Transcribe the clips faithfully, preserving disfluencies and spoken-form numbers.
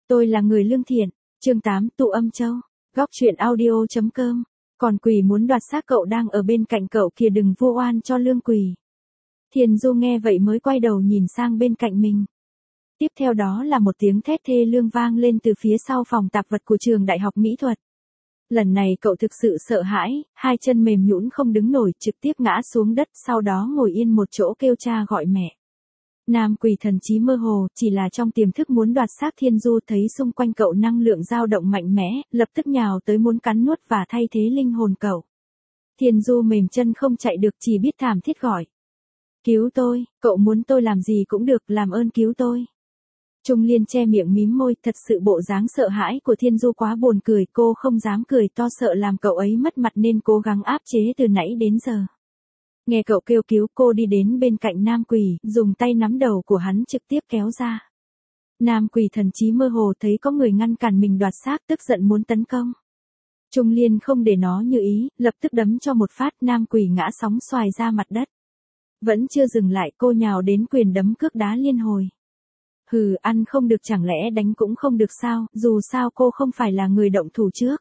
Tôi là người lương thiện. Chương tám, Tụ Âm Châu. Góc truyện audio chấm com. Còn quỷ muốn đoạt xác cậu đang ở bên cạnh cậu kìa, đừng vu oan cho lương quỷ. Thiền Du nghe vậy mới quay đầu nhìn sang bên cạnh mình. Tiếp theo đó là một tiếng thét thê lương vang lên từ phía sau phòng tạp vật của trường đại học mỹ thuật. Lần này cậu thực sự sợ hãi, hai chân mềm nhũn không đứng nổi, trực tiếp ngã xuống đất, sau đó ngồi yên một chỗ kêu cha gọi mẹ. Nam quỷ thần trí mơ hồ, chỉ là trong tiềm thức muốn đoạt xác Thiên Du, thấy xung quanh cậu năng lượng dao động mạnh mẽ, lập tức nhào tới muốn cắn nuốt và thay thế linh hồn cậu. Thiên Du mềm chân không chạy được, chỉ biết thảm thiết gọi. Cứu tôi, cậu muốn tôi làm gì cũng được, làm ơn cứu tôi. Trung Liên che miệng mím môi, thật sự bộ dáng sợ hãi của Thiên Du quá buồn cười, cô không dám cười to sợ làm cậu ấy mất mặt nên cố gắng áp chế từ nãy đến giờ. Nghe cậu kêu cứu, cô đi đến bên cạnh Nam quỷ, dùng tay nắm đầu của hắn trực tiếp kéo ra. Nam quỷ thần trí mơ hồ thấy có người ngăn cản mình đoạt xác, tức giận muốn tấn công. Trung Liên không để nó như ý, lập tức đấm cho một phát, Nam quỷ ngã sóng xoài ra mặt đất. Vẫn chưa dừng lại, cô nhào đến quyền đấm cước đá liên hồi. Hừ, ăn không được chẳng lẽ đánh cũng không được sao, dù sao cô không phải là người động thủ trước.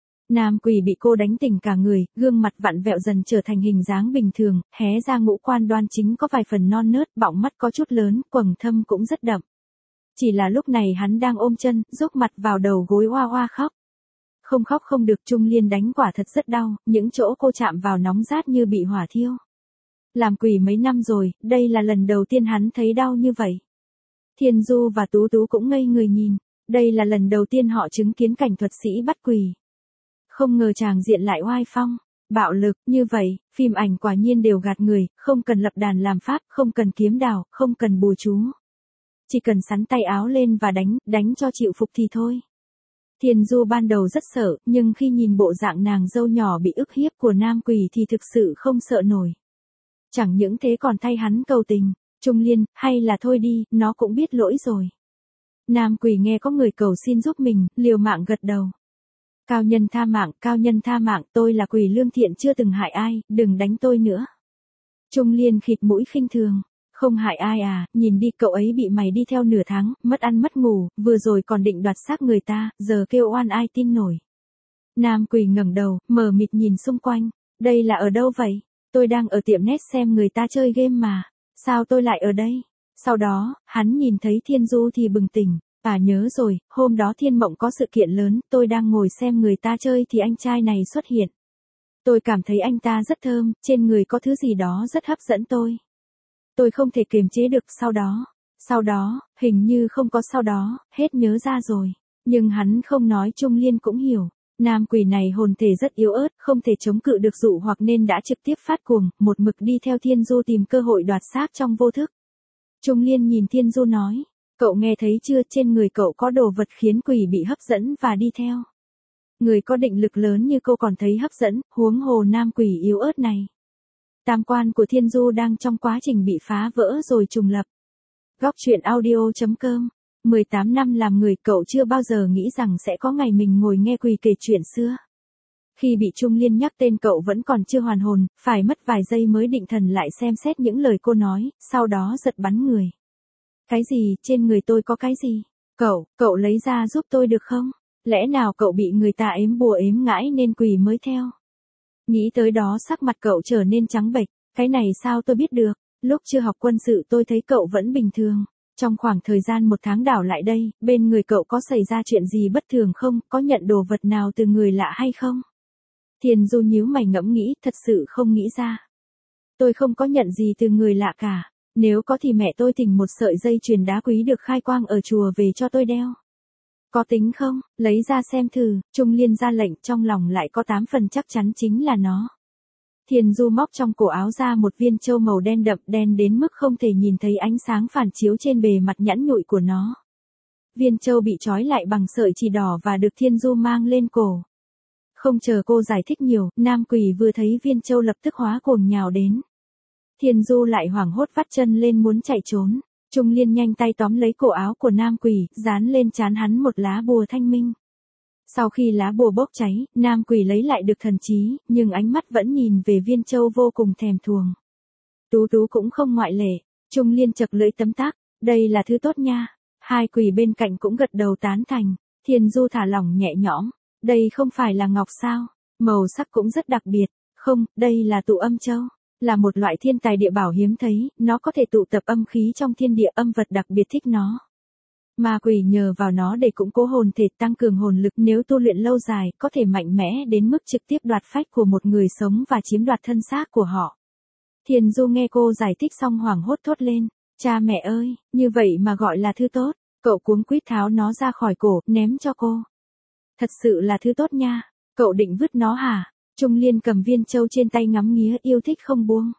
Nam quỷ bị cô đánh tỉnh cả người, gương mặt vặn vẹo dần trở thành hình dáng bình thường, hé ra ngũ quan đoan chính có vài phần non nớt, bọng mắt có chút lớn, quầng thâm cũng rất đậm. Chỉ là lúc này hắn đang ôm chân, dốc mặt vào đầu gối oa oa khóc. Không khóc không được, Trung Liên đánh quả thật rất đau, những chỗ cô chạm vào nóng rát như bị hỏa thiêu. Làm quỷ mấy năm rồi, đây là lần đầu tiên hắn thấy đau như vậy. Thiên Du và Tú Tú cũng ngây người nhìn, đây là lần đầu tiên họ chứng kiến cảnh thuật sĩ bắt quỷ. Không ngờ tràng diện lại oai phong, bạo lực như vậy, phim ảnh quả nhiên đều gạt người, không cần lập đàn làm pháp, không cần kiếm đào, không cần bùa chú. Chỉ cần sắn tay áo lên và đánh, đánh cho chịu phục thì thôi. Thiên Du ban đầu rất sợ, nhưng khi nhìn bộ dạng nàng dâu nhỏ bị ức hiếp của Nam quỷ thì thực sự không sợ nổi. Chẳng những thế còn thay hắn cầu tình. Trung Liên, hay là thôi đi, nó cũng biết lỗi rồi. Nam quỷ nghe có người cầu xin giúp mình, liều mạng gật đầu. Cao nhân tha mạng, cao nhân tha mạng, tôi là quỷ lương thiện chưa từng hại ai, đừng đánh tôi nữa. Trung Liên khịt mũi khinh thường. Không hại ai à, nhìn đi, cậu ấy bị mày đi theo nửa tháng, mất ăn mất ngủ, vừa rồi còn định đoạt xác người ta, giờ kêu oan ai tin nổi. Nam quỷ ngẩng đầu, mờ mịt nhìn xung quanh. Đây là ở đâu vậy? Tôi đang ở tiệm net xem người ta chơi game mà. Sao tôi lại ở đây? Sau đó, hắn nhìn thấy Thiên Du thì bừng tỉnh. À nhớ rồi, hôm đó Thiên Mộng có sự kiện lớn, tôi đang ngồi xem người ta chơi thì anh trai này xuất hiện. Tôi cảm thấy anh ta rất thơm, trên người có thứ gì đó rất hấp dẫn tôi. Tôi không thể kiềm chế được, sau đó. Sau đó, hình như không có sau đó, hết nhớ ra rồi. Nhưng hắn không nói, Trung Liên cũng hiểu. Nam quỷ này hồn thể rất yếu ớt, không thể chống cự được dụ hoặc nên đã trực tiếp phát cuồng, một mực đi theo Thiên Du tìm cơ hội đoạt xác trong vô thức. Trung Liên nhìn Thiên Du nói, cậu nghe thấy chưa, trên người cậu có đồ vật khiến quỷ bị hấp dẫn và đi theo. Người có định lực lớn như cô còn thấy hấp dẫn, huống hồ Nam quỷ yếu ớt này. Tam quan của Thiên Du đang trong quá trình bị phá vỡ rồi trùng lập. Góc truyện audio chấm com. mười tám năm làm người, cậu chưa bao giờ nghĩ rằng sẽ có ngày mình ngồi nghe quỷ kể chuyện xưa. Khi bị Trung Liên nhắc tên cậu vẫn còn chưa hoàn hồn, phải mất vài giây mới định thần lại xem xét những lời cô nói, sau đó giật bắn người. Cái gì, trên người tôi có cái gì? Cậu, cậu lấy ra giúp tôi được không? Lẽ nào cậu bị người ta ếm bùa ếm ngãi nên quỷ mới theo? Nghĩ tới đó sắc mặt cậu trở nên trắng bệch, cái này sao tôi biết được, lúc chưa học quân sự tôi thấy cậu vẫn bình thường. Trong khoảng thời gian một tháng đảo lại đây, bên người cậu có xảy ra chuyện gì bất thường không, có nhận đồ vật nào từ người lạ hay không? Thiên Du nhíu mày ngẫm nghĩ, thật sự không nghĩ ra. Tôi không có nhận gì từ người lạ cả, nếu có thì mẹ tôi thỉnh một sợi dây chuyền đá quý được khai quang ở chùa về cho tôi đeo. Có tính không, lấy ra xem thử, Trung Liên ra lệnh, trong lòng lại có tám phần chắc chắn chính là nó. Thiên Du móc trong cổ áo ra một viên châu màu đen đậm, đen đến mức không thể nhìn thấy ánh sáng phản chiếu trên bề mặt nhẵn nhụi của nó. Viên châu bị trói lại bằng sợi chỉ đỏ và được Thiên Du mang lên cổ. Không chờ cô giải thích nhiều, Nam quỷ vừa thấy viên châu lập tức hóa cuồng nhào đến. Thiên Du lại hoảng hốt vắt chân lên muốn chạy trốn. Trung Liên nhanh tay tóm lấy cổ áo của Nam quỷ, dán lên trán hắn một lá bùa thanh minh. Sau khi lá bùa bốc cháy, Nam quỷ lấy lại được thần trí, nhưng ánh mắt vẫn nhìn về viên châu vô cùng thèm thuồng. Tú Tú cũng không ngoại lệ. Trung Liên chật lưỡi tấm tắc, đây là thứ tốt nha. Hai quỷ bên cạnh cũng gật đầu tán thành, Thiên Du thả lỏng nhẹ nhõm, đây không phải là ngọc sao, màu sắc cũng rất đặc biệt, không, đây là tụ âm châu, là một loại thiên tài địa bảo hiếm thấy, nó có thể tụ tập âm khí trong thiên địa, âm vật đặc biệt thích nó. Ma quỷ nhờ vào nó để củng cố hồn thể, tăng cường hồn lực, nếu tu luyện lâu dài, có thể mạnh mẽ đến mức trực tiếp đoạt phách của một người sống và chiếm đoạt thân xác của họ. Thiên Du nghe cô giải thích xong hoảng hốt thốt lên, cha mẹ ơi, như vậy mà gọi là thứ tốt, cậu cuống quýt tháo nó ra khỏi cổ, ném cho cô. Thật sự là thứ tốt nha, cậu định vứt nó hả? Trung Liên cầm viên châu trên tay ngắm nghía, yêu thích không buông.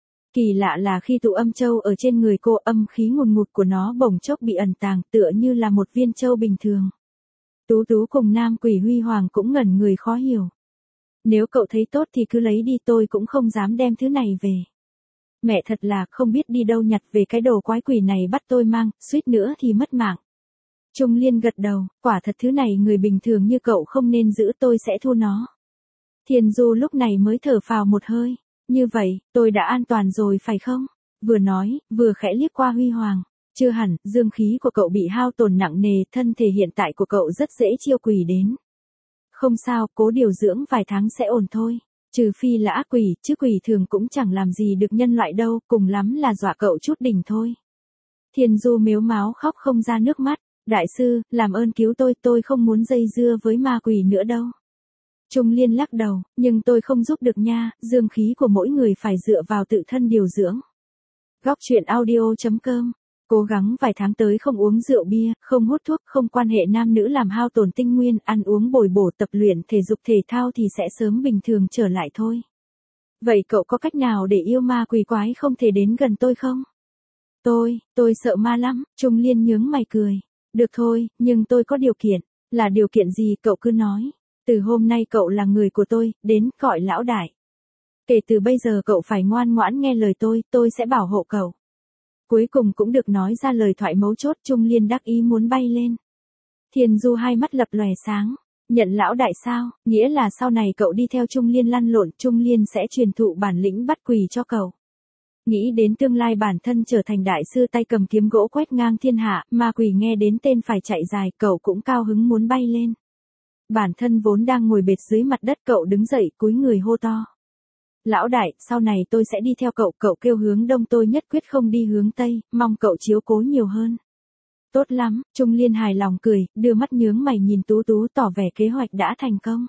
Kỳ lạ là khi tụ âm châu ở trên người cô, âm khí ngùn ngụt của nó bỗng chốc bị ẩn tàng, tựa như là một viên châu bình thường. Tú Tú cùng nam quỷ Huy Hoàng cũng ngẩn người khó hiểu. Nếu cậu thấy tốt thì cứ lấy đi, tôi cũng không dám đem thứ này về. Mẹ thật là không biết đi đâu nhặt về cái đồ quái quỷ này, bắt tôi mang, suýt nữa thì mất mạng. Trung Liên gật đầu, quả thật thứ này người bình thường như cậu không nên giữ, tôi sẽ thu nó. Thiên Du lúc này mới thở phào một hơi, như vậy, tôi đã an toàn rồi phải không? Vừa nói, vừa khẽ liếc qua Huy Hoàng, chưa hẳn, dương khí của cậu bị hao tổn nặng nề, thân thể hiện tại của cậu rất dễ chiêu quỷ đến. Không sao, cố điều dưỡng vài tháng sẽ ổn thôi. Trừ phi là ác quỷ, chứ quỷ thường cũng chẳng làm gì được nhân loại đâu, cùng lắm là dọa cậu chút đỉnh thôi. Thiên Du mếu máo khóc không ra nước mắt, đại sư, làm ơn cứu tôi, tôi không muốn dây dưa với ma quỷ nữa đâu. Trung Liên lắc đầu, nhưng tôi không giúp được nha, dương khí của mỗi người phải dựa vào tự thân điều dưỡng. Góc truyện audio chấm com, cố gắng vài tháng tới không uống rượu bia, không hút thuốc, không quan hệ nam nữ làm hao tổn tinh nguyên, ăn uống bồi bổ, tập luyện thể dục thể thao thì sẽ sớm bình thường trở lại thôi. Vậy cậu có cách nào để yêu ma quỷ quái không thể đến gần tôi không? Tôi, tôi sợ ma lắm, Trung Liên nhướng mày cười. Được thôi, nhưng tôi có điều kiện. Là điều kiện gì cậu cứ nói. Từ hôm nay cậu là người của tôi, đến gọi lão đại. Kể từ bây giờ cậu phải ngoan ngoãn nghe lời tôi, tôi sẽ bảo hộ cậu. Cuối cùng cũng được nói ra lời thoại mấu chốt, Trung Liên đắc ý muốn bay lên. Thiên Du hai mắt lập lòe sáng, nhận lão đại sao, nghĩa là sau này cậu đi theo Trung Liên lăn lộn, Trung Liên sẽ truyền thụ bản lĩnh bắt quỷ cho cậu. Nghĩ đến tương lai bản thân trở thành đại sư tay cầm kiếm gỗ quét ngang thiên hạ, ma quỷ nghe đến tên phải chạy dài, cậu cũng cao hứng muốn bay lên. Bản thân vốn đang ngồi bệt dưới mặt đất, cậu đứng dậy cúi người hô to. Lão đại, sau này tôi sẽ đi theo cậu, cậu kêu hướng đông tôi nhất quyết không đi hướng tây, mong cậu chiếu cố nhiều hơn. Tốt lắm, Trung Liên hài lòng cười, đưa mắt nhướng mày nhìn Tú Tú tỏ vẻ kế hoạch đã thành công.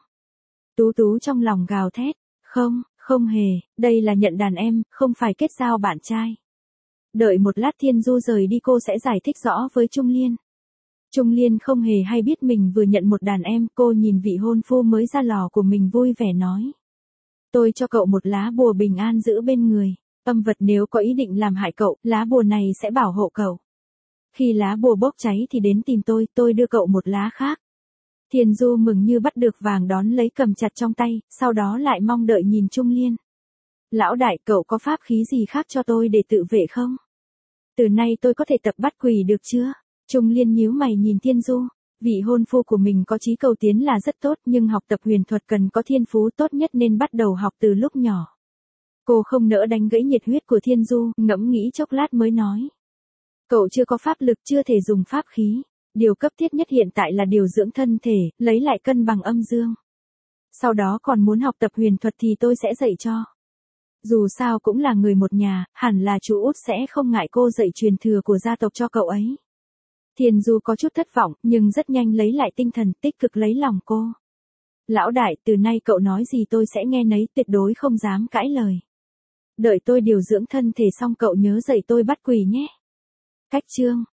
Tú Tú trong lòng gào thét, không, không hề, đây là nhận đàn em, không phải kết giao bạn trai. Đợi một lát Thiên Du rời đi cô sẽ giải thích rõ với Trung Liên. Trung Liên không hề hay biết mình vừa nhận một đàn em, cô nhìn vị hôn phu mới ra lò của mình vui vẻ nói. Tôi cho cậu một lá bùa bình an giữ bên người, âm vật nếu có ý định làm hại cậu, lá bùa này sẽ bảo hộ cậu. Khi lá bùa bốc cháy thì đến tìm tôi, tôi đưa cậu một lá khác. Thiên Du mừng như bắt được vàng đón lấy cầm chặt trong tay, sau đó lại mong đợi nhìn Trung Liên. Lão đại, cậu có pháp khí gì khác cho tôi để tự vệ không? Từ nay tôi có thể tập bắt quỷ được chưa? Trung Liên nhíu mày nhìn Thiên Du. Vị hôn phu của mình có chí cầu tiến là rất tốt, nhưng học tập huyền thuật cần có thiên phú, tốt nhất nên bắt đầu học từ lúc nhỏ. Cô không nỡ đánh gãy nhiệt huyết của Thiên Du, ngẫm nghĩ chốc lát mới nói. Cậu chưa có pháp lực, chưa thể dùng pháp khí. Điều cấp thiết nhất hiện tại là điều dưỡng thân thể, lấy lại cân bằng âm dương. Sau đó còn muốn học tập huyền thuật thì tôi sẽ dạy cho. Dù sao cũng là người một nhà, hẳn là chú út sẽ không ngại cô dạy truyền thừa của gia tộc cho cậu ấy. Thiên Du có chút thất vọng, nhưng rất nhanh lấy lại tinh thần, tích cực lấy lòng cô. Lão đại, từ nay cậu nói gì tôi sẽ nghe nấy, tuyệt đối không dám cãi lời. Đợi tôi điều dưỡng thân thể xong cậu nhớ dạy tôi bắt quỷ nhé. Cách chương